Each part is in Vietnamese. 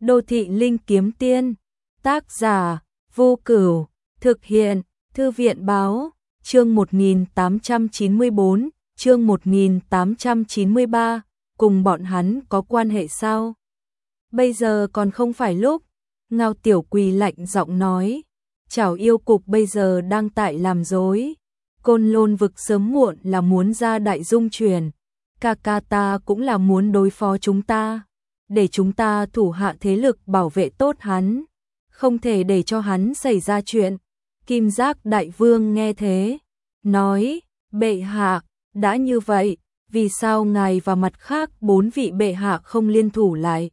Đô thị linh kiếm tiên, tác giả, Vô Cửu, thực hiện, Thư viện báo, chương 1894, chương 1893, cùng bọn hắn có quan hệ sao? Bây giờ còn không phải lúc, Ngao Tiểu Quỳ lạnh giọng nói, Chảo yêu cục bây giờ đang tại làm rối, Côn Lôn vực sớm muộn là muốn ra đại dung chuyển, ca ca ta cũng là muốn đối phó chúng ta, để chúng ta thủ hạ thế lực bảo vệ tốt hắn, không thể để cho hắn xảy ra chuyện. Kim Giác Đại Vương nghe thế, nói, bệ hạ, đã như vậy, vì sao ngài và mặt khác 4 vị bệ hạ không liên thủ lại?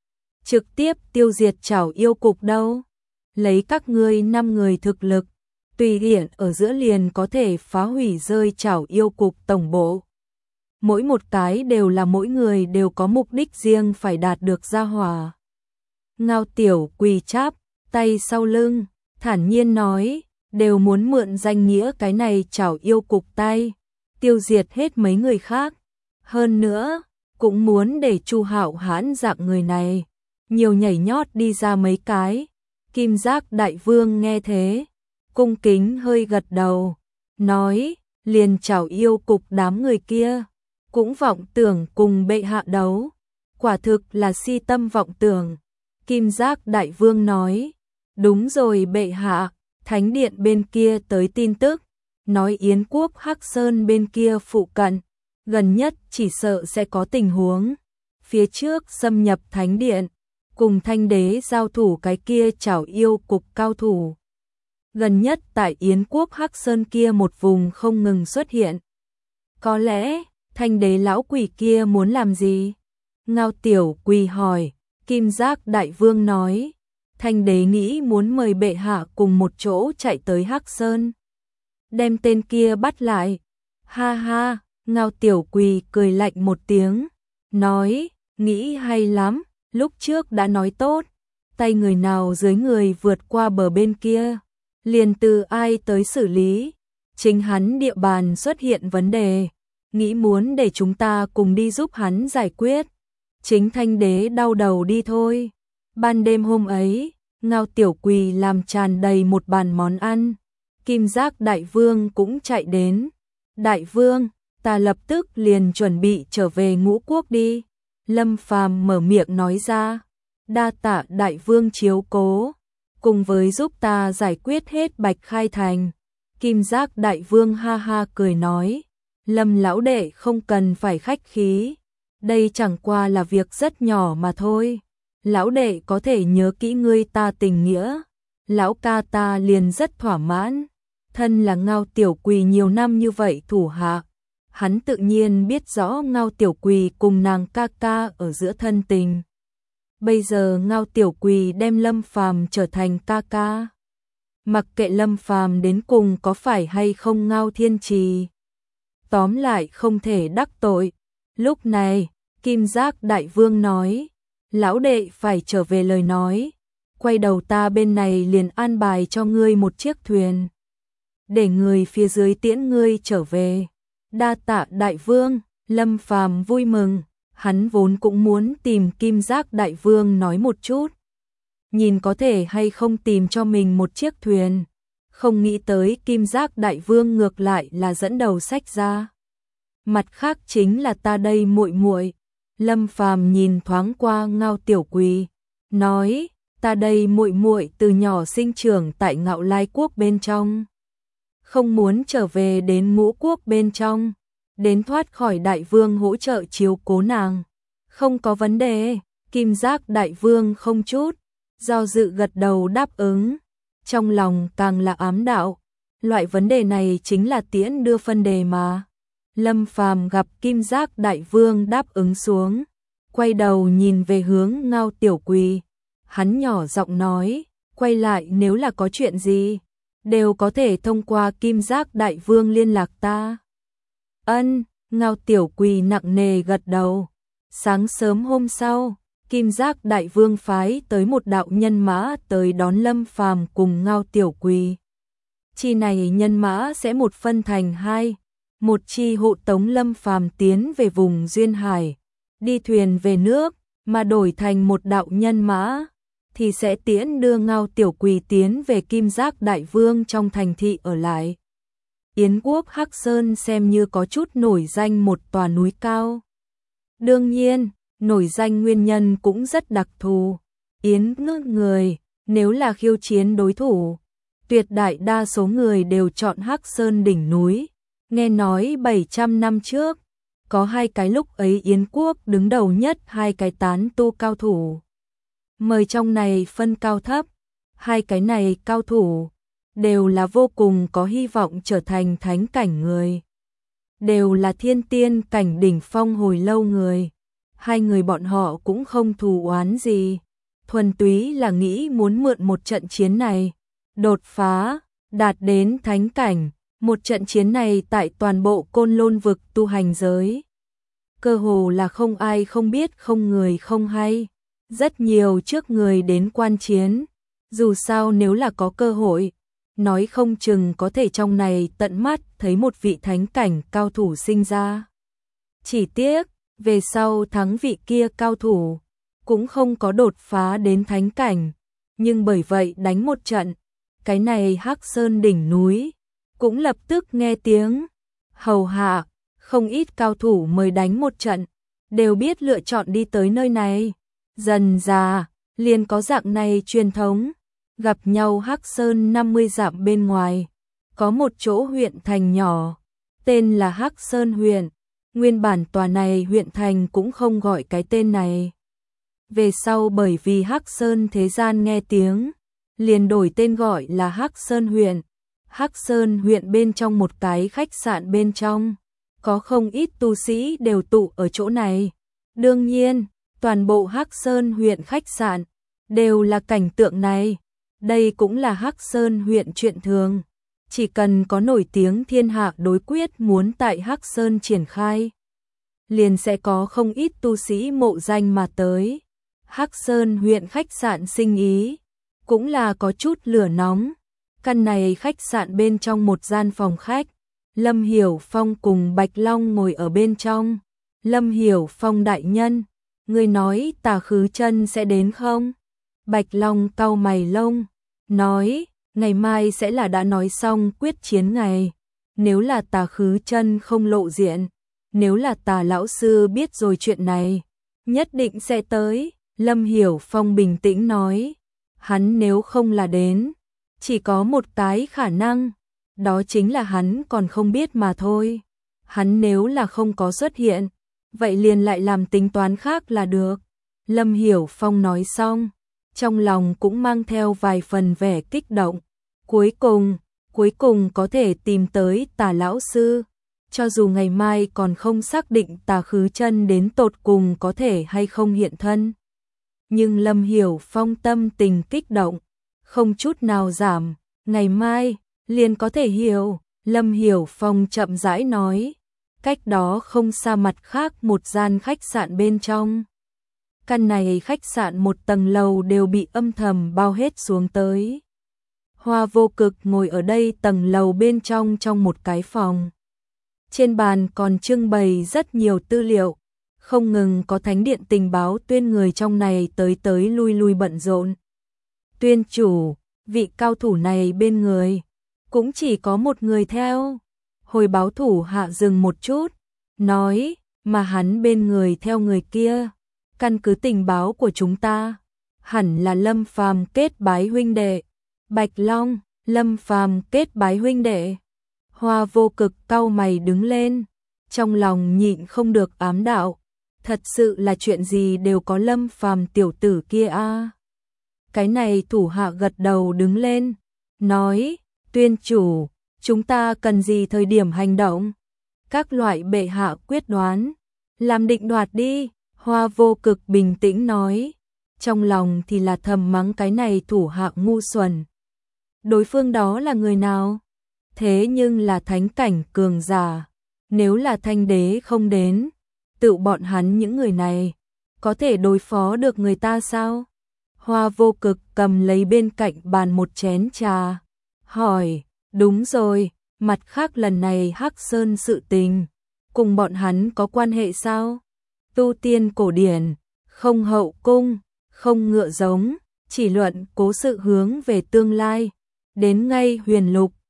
Trực tiếp tiêu diệt Chảo yêu cục đâu? Lấy các ngươi 5 người thực lực, tùy tiện ở giữa liền có thể phá hủy rơi Chảo yêu cục tổng bộ. Mỗi một cái đều là mỗi người đều có mục đích riêng phải đạt được gia hỏa. Ngao Tiểu Quỳ chắp tay sau lưng, thản nhiên nói, đều muốn mượn danh nghĩa cái này Chảo yêu cục tay, tiêu diệt hết mấy người khác. Hơn nữa, cũng muốn để Chu Hạo Hãn dạng người này, nhiều nhảy nhót đi ra mấy cái. Kim Giác Đại Vương nghe thế, cung kính hơi gật đầu, nói, liền Chảo yêu cục đám người kia, cũng vọng tưởng cùng bệ hạ đấu, quả thực là si tâm vọng tưởng. Kim Giác Đại Vương nói, đúng rồi bệ hạ, thánh điện bên kia tới tin tức, nói Yến quốc Hắc Sơn bên kia phụ cận, gần nhất chỉ sợ sẽ có tình huống, phía trước xâm nhập thánh điện, cùng Thanh Đế giao thủ cái kia Chảo yêu cục cao thủ. Gần nhất tại Yến quốc Hắc Sơn kia một vùng không ngừng xuất hiện. Có lẽ, Thanh Đế lão quỷ kia muốn làm gì? Ngao Tiểu Quỳ hỏi, Kim Giác Đại Vương nói, Thanh Đế nghĩ muốn mời bệ hạ cùng một chỗ chạy tới Hắc Sơn, đem tên kia bắt lại. Ha ha, Ngao Tiểu Quỳ cười lạnh một tiếng, nói, nghĩ hay lắm, lúc trước đã nói tốt, tay người nào dưới người vượt qua bờ bên kia, liền từ ai tới xử lý, chính hắn địa bàn xuất hiện vấn đề, nghĩ muốn để chúng ta cùng đi giúp hắn giải quyết, chính Thanh Đế đau đầu đi thôi. Ban đêm hôm ấy, Ngao Tiểu Quỳ làm tràn đầy một bàn món ăn, Kim Giác Đại Vương cũng chạy đến. Đại Vương, ta lập tức liền chuẩn bị trở về Ngũ Quốc đi. Lâm Phàm mở miệng nói ra, đa tạ Đại Vương chiếu cố, cùng với giúp ta giải quyết hết Bạch Khai Thành. Kim Giác Đại Vương ha ha cười nói, Lâm lão đệ không cần phải khách khí, đây chẳng qua là việc rất nhỏ mà thôi. Lão đệ có thể nhớ kỹ ngươi ta tình nghĩa, lão ca ta liền rất thỏa mãn. Thân là Ngao Tiểu Quỳ nhiều năm như vậy thủ hạ, hắn tự nhiên biết rõ Ngao Tiểu Quỳ cùng nàng ca ca ở giữa thân tình. Bây giờ Ngao Tiểu Quỳ đem Lâm Phàm trở thành ca ca, mặc kệ Lâm Phàm đến cùng có phải hay không Ngao Thiên Trì, tóm lại không thể đắc tội. Lúc này, Kim Giác Đại Vương nói, lão đệ phải trở về lời nói, quay đầu ta bên này liền an bài cho ngươi một chiếc thuyền, để người phía dưới tiễn ngươi trở về. Đa tạ Đại Vương. Lâm Phàm vui mừng, hắn vốn cũng muốn tìm Kim Giác Đại Vương nói một chút, nhìn có thể hay không tìm cho mình một chiếc thuyền, không nghĩ tới Kim Giác Đại Vương ngược lại là dẫn đầu xách ra. Mặt khác chính là ta đây muội muội. Lâm Phàm nhìn thoáng qua Ngao Tiểu Quỳ, nói, ta đây muội muội từ nhỏ sinh trưởng tại Ngạo Lai quốc bên trong, không muốn trở về đến Ngũ quốc bên trong, đến thoát khỏi Đại Vương hỗ trợ chiếu cố nàng. Không có vấn đề. Kim Giác Đại Vương không chút do dự gật đầu đáp ứng, trong lòng càng là ám đạo, loại vấn đề này chính là tiễn đưa phân đề mà. Lâm Phàm gặp Kim Giác Đại Vương đáp ứng xuống, quay đầu nhìn về hướng Ngao Tiểu Quỳ, hắn nhỏ giọng nói, quay lại nếu là có chuyện gì, đều có thể thông qua Kim Giác Đại Vương liên lạc ta. Ân. Ngao Tiểu Quỳ nặng nề gật đầu. Sáng sớm hôm sau, Kim Giác Đại Vương phái tới một đạo nhân mã tới đón Lâm Phàm cùng Ngao Tiểu Quỳ. Chi này nhân mã sẽ một phân thành hai, một chi hộ tống Lâm Phàm tiến về vùng duyên hải, đi thuyền về nước, mà đổi thành một đạo nhân mã, thì sẽ tiễn đưa Ngao Tiểu Quỳ tiến về Kim Giác Đại Vương trong thành thị ở lại. Yến quốc Hắc Sơn xem như có chút nổi danh một tòa núi cao. Đương nhiên, nổi danh nguyên nhân cũng rất đặc thù. Yến nước người, nếu là khiêu chiến đối thủ, tuyệt đại đa số người đều chọn Hắc Sơn đỉnh núi. Nghe nói 700 năm trước, có hai cái lúc ấy Yến quốc đứng đầu nhất hai cái tán tu cao thủ. Mời trong này phân cao thấp, hai cái này cao thủ đều là vô cùng có hy vọng trở thành thánh cảnh người. Đều là thiên tiên cảnh đỉnh phong hồi lâu người. Hai người bọn họ cũng không thù oán gì, thuần túy là nghĩ muốn mượn một trận chiến này, đột phá, đạt đến thánh cảnh. Một trận chiến này tại toàn bộ Côn Lôn vực tu hành giới, cơ hồ là không ai không biết, không người không hay. Rất nhiều trước người đến quan chiến, dù sao nếu là có cơ hội, nói không chừng có thể trong này tận mắt thấy một vị thánh cảnh cao thủ sinh ra. Chỉ tiếc, về sau thắng vị kia cao thủ, cũng không có đột phá đến thánh cảnh, nhưng bởi vậy đánh một trận, cái này Hắc Sơn đỉnh núi, cũng lập tức nghe tiếng hầu hạ, không ít cao thủ mời đánh một trận, đều biết lựa chọn đi tới nơi này. Dần dà, liền có dạng này truyền thống, gặp nhau Hắc Sơn 50 dặm bên ngoài, có một chỗ huyện thành nhỏ, tên là Hắc Sơn huyện. Nguyên bản tòa này huyện thành cũng không gọi cái tên này. Về sau bởi vì Hắc Sơn thế gian nghe tiếng, liền đổi tên gọi là Hắc Sơn huyện. Hắc Sơn huyện bên trong một cái khách sạn bên trong, có không ít tu sĩ đều tụ ở chỗ này. Đương nhiên, toàn bộ Hắc Sơn huyện khách sạn đều là cảnh tượng này. Đây cũng là Hắc Sơn huyện chuyện thường. Chỉ cần có nổi tiếng thiên hạ đối quyết muốn tại Hắc Sơn triển khai, liền sẽ có không ít tu sĩ mộ danh mà tới. Hắc Sơn huyện khách sạn sinh ý cũng là có chút lửa nóng. Căn này khách sạn bên trong một gian phòng khách, Lâm Hiểu Phong cùng Bạch Long ngồi ở bên trong. Lâm Hiểu Phong đại nhân, người nói Tà Khứ Chân sẽ đến không? Bạch Long cau mày lông, nói, ngày mai sẽ là đã nói xong quyết chiến ngày. Nếu là Tà Khứ Chân không lộ diện, nếu là Tà lão sư biết rồi chuyện này, nhất định sẽ tới. Lâm Hiểu Phong bình tĩnh nói, hắn nếu không là đến, chỉ có một cái khả năng, đó chính là hắn còn không biết mà thôi. Hắn nếu là không có xuất hiện, vậy liền lại làm tính toán khác là được. Lâm Hiểu Phong nói xong, trong lòng cũng mang theo vài phần vẻ kích động. Cuối cùng có thể tìm tới Tà lão sư. Cho dù ngày mai còn không xác định Tà Khứ Chân đến tột cùng có thể hay không hiện thân, nhưng Lâm Hiểu Phong tâm tình kích động không chút nào giảm, ngày mai liền có thể hiểu. Lâm Hiểu Phong chậm rãi nói, cách đó không xa mặt khác một gian khách sạn bên trong. Căn này khách sạn một tầng lầu đều bị âm thầm bao hết xuống tới. Hoa Vô Cực ngồi ở đây tầng lầu bên trong một cái phòng. Trên bàn còn trưng bày rất nhiều tư liệu, không ngừng có thánh điện tình báo tuyên người trong này tới lui bận rộn. Tuyên chủ, vị cao thủ này bên người, cũng chỉ có một người theo. Hồi báo thủ hạ dừng một chút, nói, mà hắn bên người theo người kia, căn cứ tình báo của chúng ta, hẳn là Lâm Phàm kết bái huynh đệ. Bạch Long, Lâm Phàm kết bái huynh đệ. Hoa Vô Cực cau mày đứng lên, trong lòng nhịn không được ám đạo, thật sự là chuyện gì đều có Lâm Phàm tiểu tử kia a. Cái này thủ hạ gật đầu đứng lên, nói, tuyên chủ, chúng ta cần gì thời điểm hành động? Các loại bệ hạ quyết đoán, làm định đoạt đi. Hoa Vô Cực bình tĩnh nói, trong lòng thì là thầm mắng cái này thủ hạ ngu xuẩn. Đối phương đó là người nào? Thế nhưng là thánh cảnh cường giả, nếu là thanh đế không đến, tự bọn hắn những người này có thể đối phó được người ta sao? Hoa Vô Cực cầm lấy bên cạnh bàn một chén trà, hỏi, đúng rồi, mặt khác lần này Hắc Sơn sự tình, cùng bọn hắn có quan hệ sao? Tu tiên cổ điển, không hậu cung, không ngựa giống, chỉ luận cố sự hướng về tương lai. Đến ngay Huyền Lục,